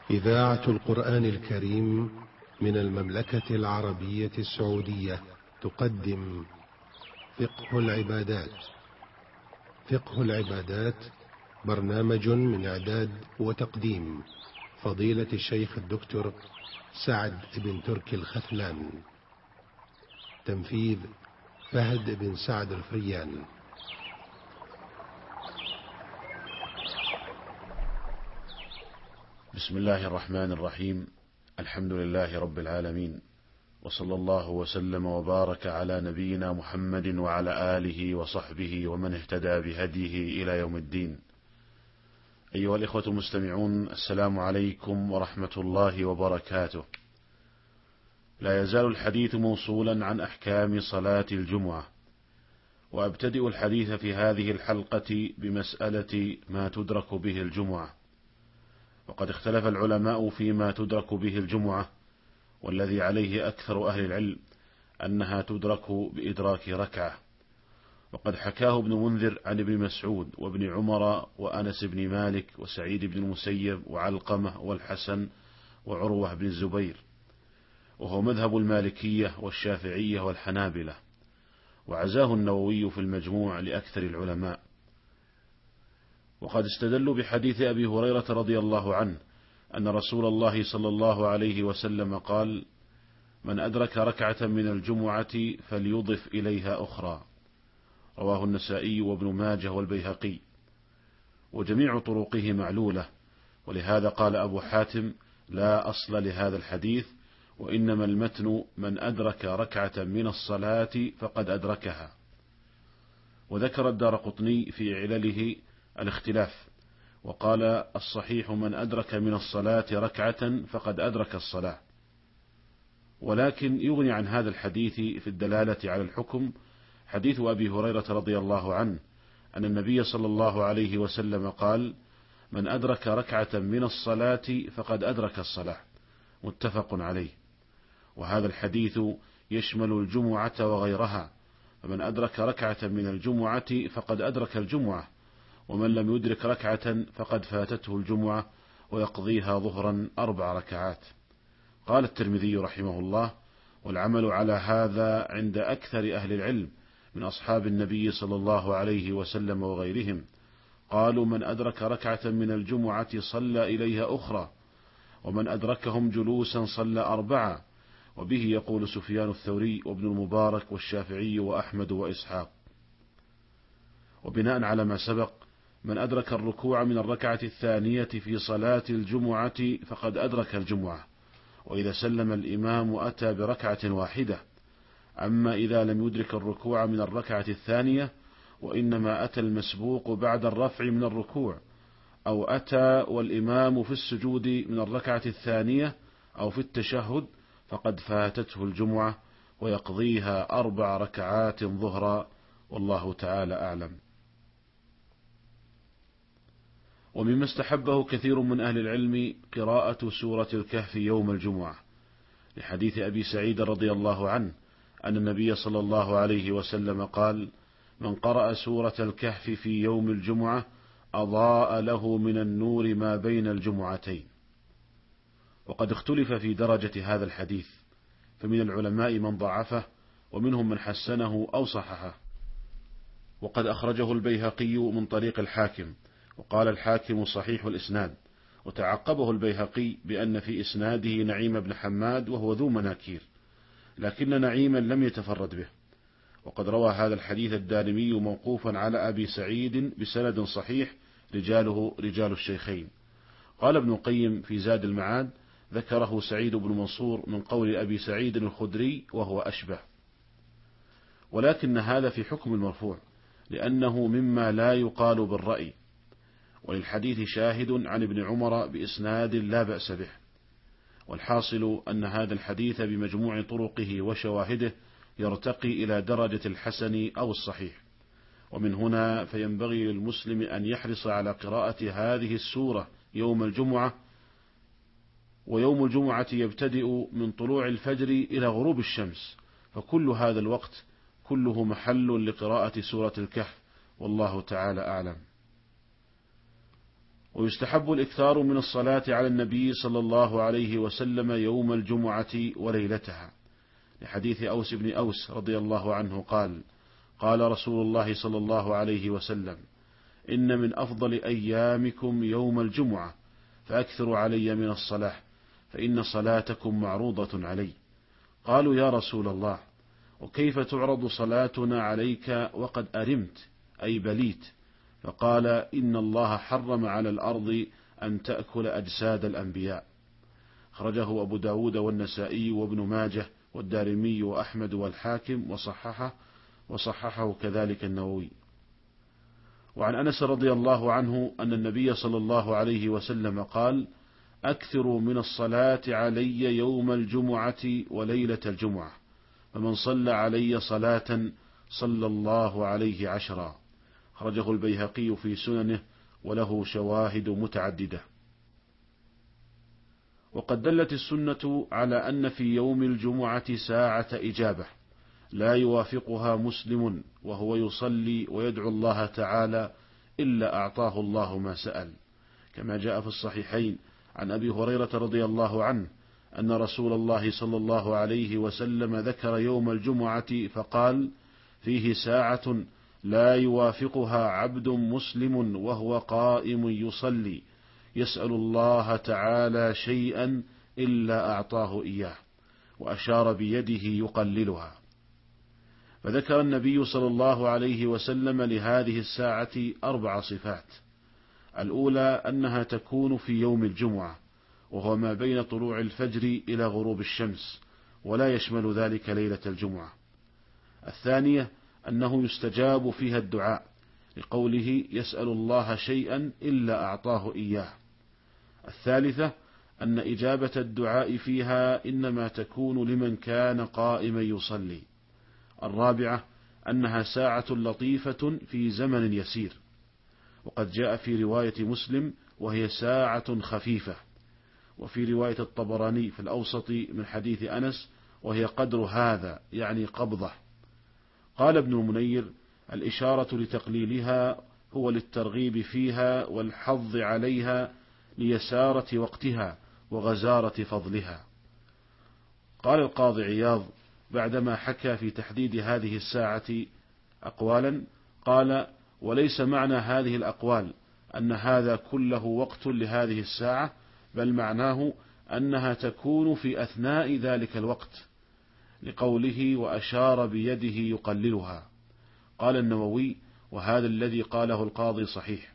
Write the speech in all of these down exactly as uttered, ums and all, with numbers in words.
إذاعة القرآن الكريم من المملكة العربية السعودية تقدم فقه العبادات. فقه العبادات برنامج من إعداد وتقديم فضيلة الشيخ الدكتور سعد بن تركي الختلان. تنفيذ فهد بن سعد الفريان. بسم الله الرحمن الرحيم. الحمد لله رب العالمين، وصلى الله وسلم وبارك على نبينا محمد وعلى آله وصحبه ومن اهتدى بهديه إلى يوم الدين. أيها الإخوة المستمعون، السلام عليكم ورحمة الله وبركاته. لا يزال الحديث موصولا عن أحكام صلاة الجمعة، وأبتدئ الحديث في هذه الحلقة بمسألة ما تدرك به الجمعة. وقد اختلف العلماء فيما تدرك به الجمعة، والذي عليه أكثر أهل العلم أنها تدرك بإدراك ركعة. وقد حكاه ابن منذر عن ابن مسعود وابن عمر وأنس بن مالك وسعيد بن المسيب وعلقمة والحسن وعروة بن الزبير، وهو مذهب المالكية والشافعية والحنابلة، وعزاه النووي في المجموع لأكثر العلماء. وقد استدلوا بحديث أبي هريرة رضي الله عنه أن رسول الله صلى الله عليه وسلم قال: من أدرك ركعة من الجمعة فليضف إليها أخرى، رواه النسائي وابن ماجه والبيهقي، وجميع طرقه معلولة. ولهذا قال أبو حاتم: لا أصل لهذا الحديث، وإنما المتن من أدرك ركعة من الصلاة فقد أدركها. وذكر الدارقطني في علله الاختلاف، وقال: الصحيح من أدرك من الصلاة ركعة فقد أدرك الصلاة. ولكن يغني عن هذا الحديث في الدلالة على الحكم حديث أبي هريرة رضي الله عنه أن النبي صلى الله عليه وسلم قال: من أدرك ركعة من الصلاة فقد أدرك الصلاة، متفق عليه. وهذا الحديث يشمل الجمعة وغيرها، فمن أدرك ركعة من الجمعة فقد أدرك الجمعة، ومن لم يدرك ركعة فقد فاتته الجمعة ويقضيها ظهرا أربع ركعات. قال الترمذي رحمه الله: والعمل على هذا عند أكثر أهل العلم من أصحاب النبي صلى الله عليه وسلم وغيرهم. قالوا: من أدرك ركعة من الجمعة صلى إليها أخرى، ومن أدركهم جلوسا صلى أربعة. وبه يقول سفيان الثوري وابن المبارك والشافعي وأحمد وإسحاق. وبناء على ما سبق، من أدرك الركوع من الركعة الثانية في صلاة الجمعة فقد أدرك الجمعة، وإذا سلم الإمام أتى بركعة واحدة. أما إذا لم يدرك الركوع من الركعة الثانية، وإنما أتى المسبوق بعد الرفع من الركوع، أو أتى والإمام في السجود من الركعة الثانية أو في التشهد، فقد فاتته الجمعة ويقضيها أربع ركعات ظهرا، والله تعالى أعلم. ومما استحبه كثير من أهل العلم قراءة سورة الكهف يوم الجمعة، لحديث أبي سعيد رضي الله عنه أن النبي صلى الله عليه وسلم قال: من قرأ سورة الكهف في يوم الجمعة أضاء له من النور ما بين الجمعتين. وقد اختلف في درجة هذا الحديث، فمن العلماء من ضعفه، ومنهم من حسنه أو صححه. وقد أخرجه البيهقي من طريق الحاكم، وقال الحاكم صحيح الإسناد، وتعقبه البيهقي بأن في إسناده نعيم بن حماد وهو ذو مناكير، لكن نعيما لم يتفرد به. وقد روى هذا الحديث الدارمي موقوفا على أبي سعيد بسند صحيح، رجاله رجال الشيخين. قال ابن القيم في زاد المعاد: ذكره سعيد بن منصور من قول أبي سعيد الخدري وهو أشبه. ولكن هذا في حكم المرفوع، لأنه مما لا يقال بالرأي. وللحديث شاهد عن ابن عمر بإسناد لا بأس به. والحاصل أن هذا الحديث بمجموع طرقه وشواهده يرتقي إلى درجة الحسن أو الصحيح. ومن هنا فينبغي للمسلم أن يحرص على قراءة هذه السورة يوم الجمعة. ويوم الجمعة يبتدئ من طلوع الفجر إلى غروب الشمس، فكل هذا الوقت كله محل لقراءة سورة الكهف، والله تعالى أعلم. ويستحب الإكثار من الصلاة على النبي صلى الله عليه وسلم يوم الجمعة وليلتها، لحديث أوس بن أوس رضي الله عنه قال: قال رسول الله صلى الله عليه وسلم: إن من أفضل أيامكم يوم الجمعة، فأكثروا علي من الصلاة، فإن صلاتكم معروضة علي. قالوا: يا رسول الله، وكيف تعرض صلاتنا عليك وقد أرمت أي بليت؟ فقال: إن الله حرم على الأرض أن تأكل أجساد الأنبياء. خرجه أبو داود والنسائي وابن ماجه والدارمي وأحمد والحاكم وصححه وصححه كذلك النووي. وعن أنس رضي الله عنه أن النبي صلى الله عليه وسلم قال: أكثروا من الصلاة علي يوم الجمعة وليلة الجمعة، فمن صلى علي صلاة صلى الله عليه عشرا. خرجه البيهقي في سننه وله شواهد متعددة. وقد دلت السنة على أن في يوم الجمعة ساعة إجابة لا يوافقها مسلم وهو يصلي ويدعو الله تعالى إلا أعطاه الله ما سأل، كما جاء في الصحيحين عن أبي هريرة رضي الله عنه أن رسول الله صلى الله عليه وسلم ذكر يوم الجمعة فقال: فيه ساعة لا يوافقها عبد مسلم وهو قائم يصلي يسأل الله تعالى شيئا إلا أعطاه إياه، وأشار بيده يقللها. فذكر النبي صلى الله عليه وسلم لهذه الساعة أربع صفات. الأولى أنها تكون في يوم الجمعة، وهو ما بين طلوع الفجر إلى غروب الشمس، ولا يشمل ذلك ليلة الجمعة. الثانية أنه يستجاب فيها الدعاء، لقوله: يسأل الله شيئا إلا أعطاه إياه. الثالثة أن إجابة الدعاء فيها إنما تكون لمن كان قائما يصلي. الرابعة أنها ساعة لطيفة في زمن يسير، وقد جاء في رواية مسلم: وهي ساعة خفيفة. وفي رواية الطبراني في الأوسط من حديث أنس: وهي قدر هذا، يعني قبضة. قال ابن المنير: الإشارة لتقليلها هو للترغيب فيها والحظ عليها ليسارة وقتها وغزارة فضلها. قال القاضي عياض بعدما حكى في تحديد هذه الساعة أقوالا، قال: وليس معنى هذه الأقوال أن هذا كله وقت لهذه الساعة، بل معناه أنها تكون في أثناء ذلك الوقت، لقوله: وأشار بيده يقللها. قال النووي: وهذا الذي قاله القاضي صحيح.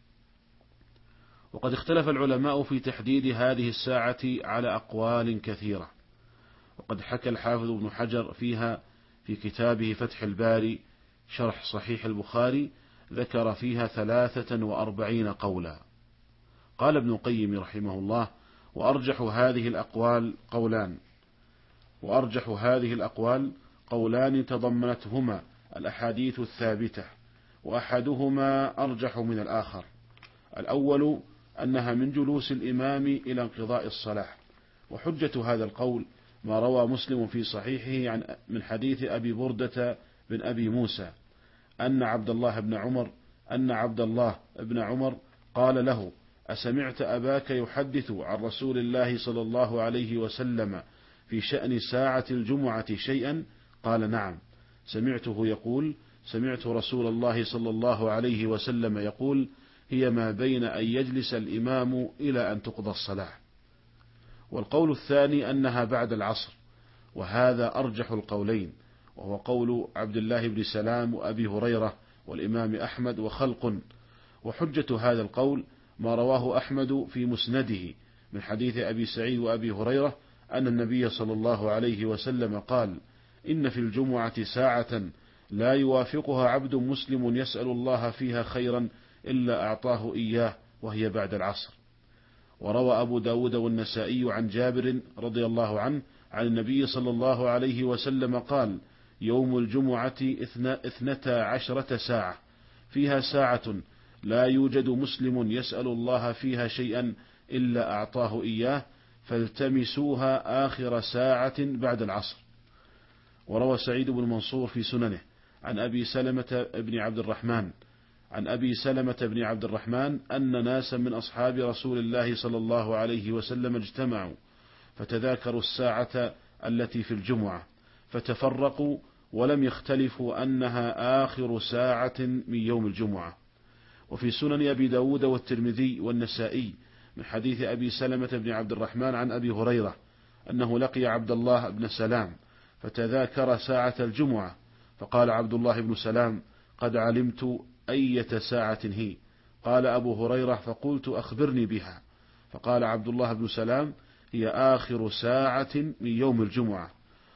وقد اختلف العلماء في تحديد هذه الساعة على أقوال كثيرة، وقد حكى الحافظ ابن حجر فيها في كتابه فتح الباري شرح صحيح البخاري، ذكر فيها ثلاثة وأربعين قولا. قال ابن القيم رحمه الله: وأرجح هذه الأقوال قولان وأرجح هذه الأقوال قولان تضمنتهما الأحاديث الثابتة، وأحدهما أرجح من الآخر. الأول أنها من جلوس الإمام إلى انقضاء الصلاة، وحجة هذا القول ما روى مسلم في صحيحه عن من حديث أبي بردة بن أبي موسى أن عبد الله بن عمر أن عبد الله بن عمر قال له: أسمعت أباك يحدث عن رسول الله صلى الله عليه وسلم في شأن ساعة الجمعة شيئا؟ قال: نعم، سمعته يقول: سمعت رسول الله صلى الله عليه وسلم يقول: هي ما بين أن يجلس الإمام إلى أن تقضى الصلاة. والقول الثاني أنها بعد العصر، وهذا أرجح القولين، وهو قول عبد الله بن سلام وأبي هريرة والإمام أحمد وخلق. وحجة هذا القول ما رواه أحمد في مسنده من حديث أبي سعيد وأبي هريرة أن النبي صلى الله عليه وسلم قال: إن في الجمعة ساعة لا يوافقها عبد مسلم يسأل الله فيها خيرا إلا أعطاه إياه، وهي بعد العصر. وروى أبو داود والنسائي عن جابر رضي الله عنه عن النبي صلى الله عليه وسلم قال: يوم الجمعة اثنتا عشرة ساعة، فيها ساعة لا يوجد مسلم يسأل الله فيها شيئا إلا أعطاه إياه، فالتمسوها آخر ساعة بعد العصر. وروى سعيد بن منصور في سننه عن أبي سلمة بن عبد الرحمن عن أبي سلمة بن عبد الرحمن أن ناسا من أصحاب رسول الله صلى الله عليه وسلم اجتمعوا فتذاكروا الساعة التي في الجمعة فتفرقوا ولم يختلفوا أنها آخر ساعة من يوم الجمعة. وفي سنن أبي داود والترمذي والنسائي من حديث أبي سلمة بن عبد الرحمن عن أبي هريرة أنه لقي عبد الله بن سلام فتذاكر ساعة الجمعة فقال عبد الله بن سلام: قد علمت أية ساعة هي. قال أبو هريرة: فقلت: أخبرني بها. فقال عبد الله بن سلام: هي آخر ساعة من يوم الجمعة.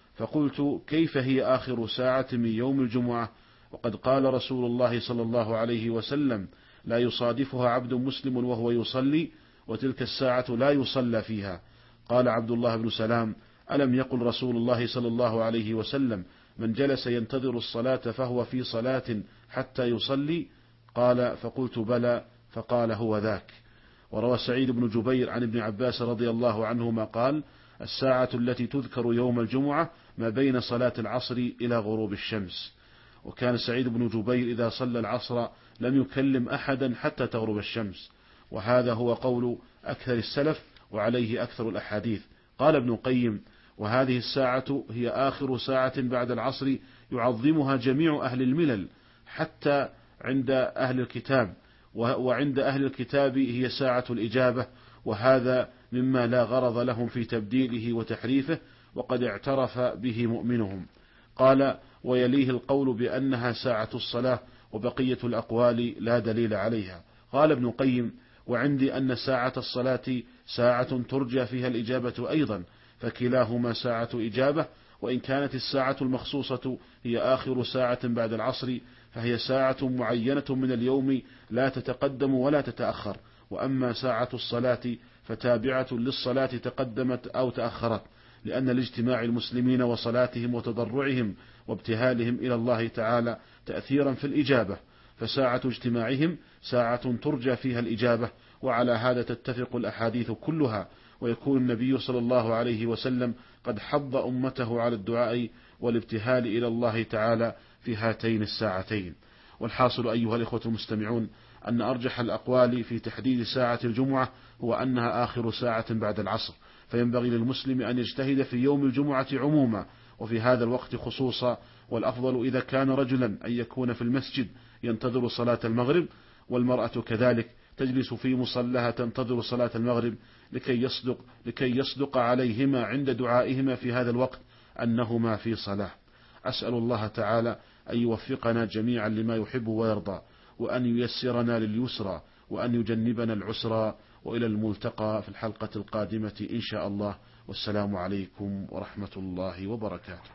فقلت: كيف هي آخر ساعة من يوم الجمعة وقد قال رسول الله صلى الله عليه وسلم: لا يصادفها عبد مسلم وهو يصلي وتلك الساعة لا يصلى فيها. قال عبد الله بن سلام: ألم يقل رسول الله صلى الله عليه وسلم: من جلس ينتظر الصلاة فهو في صلاة حتى يصلي؟ قال: فقلت: بلى. فقال: هو ذاك. وروى سعيد بن جبير عن ابن عباس رضي الله عنهما قال: الساعة التي تذكر يوم الجمعة ما بين صلاة العصر إلى غروب الشمس. وكان سعيد بن جبير إذا صلى العصر لم يكلم أحدا حتى تغرب الشمس، وهذا هو قول أكثر السلف وعليه أكثر الأحاديث. قال ابن القيم: وهذه الساعة هي آخر ساعة بعد العصر يعظمها جميع أهل الملل حتى عند أهل الكتاب، وعند أهل الكتاب هي ساعة الإجابة، وهذا مما لا غرض لهم في تبديله وتحريفه وقد اعترف به مؤمنهم. قال: ويليه القول بأنها ساعة الصلاة، وبقية الأقوال لا دليل عليها. قال ابن القيم: وعندي أن ساعة الصلاة ساعة ترجى فيها الإجابة أيضا، فكلاهما ساعة إجابة، وإن كانت الساعة المخصوصة هي آخر ساعة بعد العصر فهي ساعة معينة من اليوم لا تتقدم ولا تتأخر، وأما ساعة الصلاة فتابعة للصلاة تقدمت أو تأخرت، لأن لاجتماع المسلمين وصلاتهم وتضرعهم وابتهالهم إلى الله تعالى تأثيرا في الإجابة، فساعة اجتماعهم ساعة ترجى فيها الإجابة، وعلى هذا تتفق الأحاديث كلها، ويكون النبي صلى الله عليه وسلم قد حض أمته على الدعاء والابتهال إلى الله تعالى في هاتين الساعتين. والحاصل أيها الإخوة المستمعون أن أرجح الأقوال في تحديد ساعة الجمعة هو أنها آخر ساعة بعد العصر، فينبغي للمسلم أن يجتهد في يوم الجمعة عموما وفي هذا الوقت خصوصا، والأفضل إذا كان رجلا أن يكون في المسجد ينتظر صلاة المغرب، والمرأة كذلك تجلس في مصلها تنتظر صلاة المغرب لكي يصدق, لكي يصدق عليهما عند دعائهما في هذا الوقت أنهما في صلاة. أسأل الله تعالى أن يوفقنا جميعا لما يحب ويرضى، وأن ييسرنا لليسرى، وأن يجنبنا العسرى، وإلى الملتقى في الحلقة القادمة إن شاء الله، والسلام عليكم ورحمة الله وبركاته.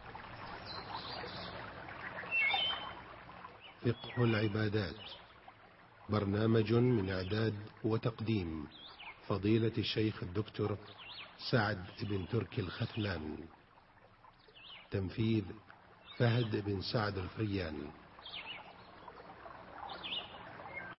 فقه العبادات، برنامج من إعداد وتقديم فضيلة الشيخ الدكتور سعد بن تركي الختلان، تنفيذ فهد بن سعد الفريان.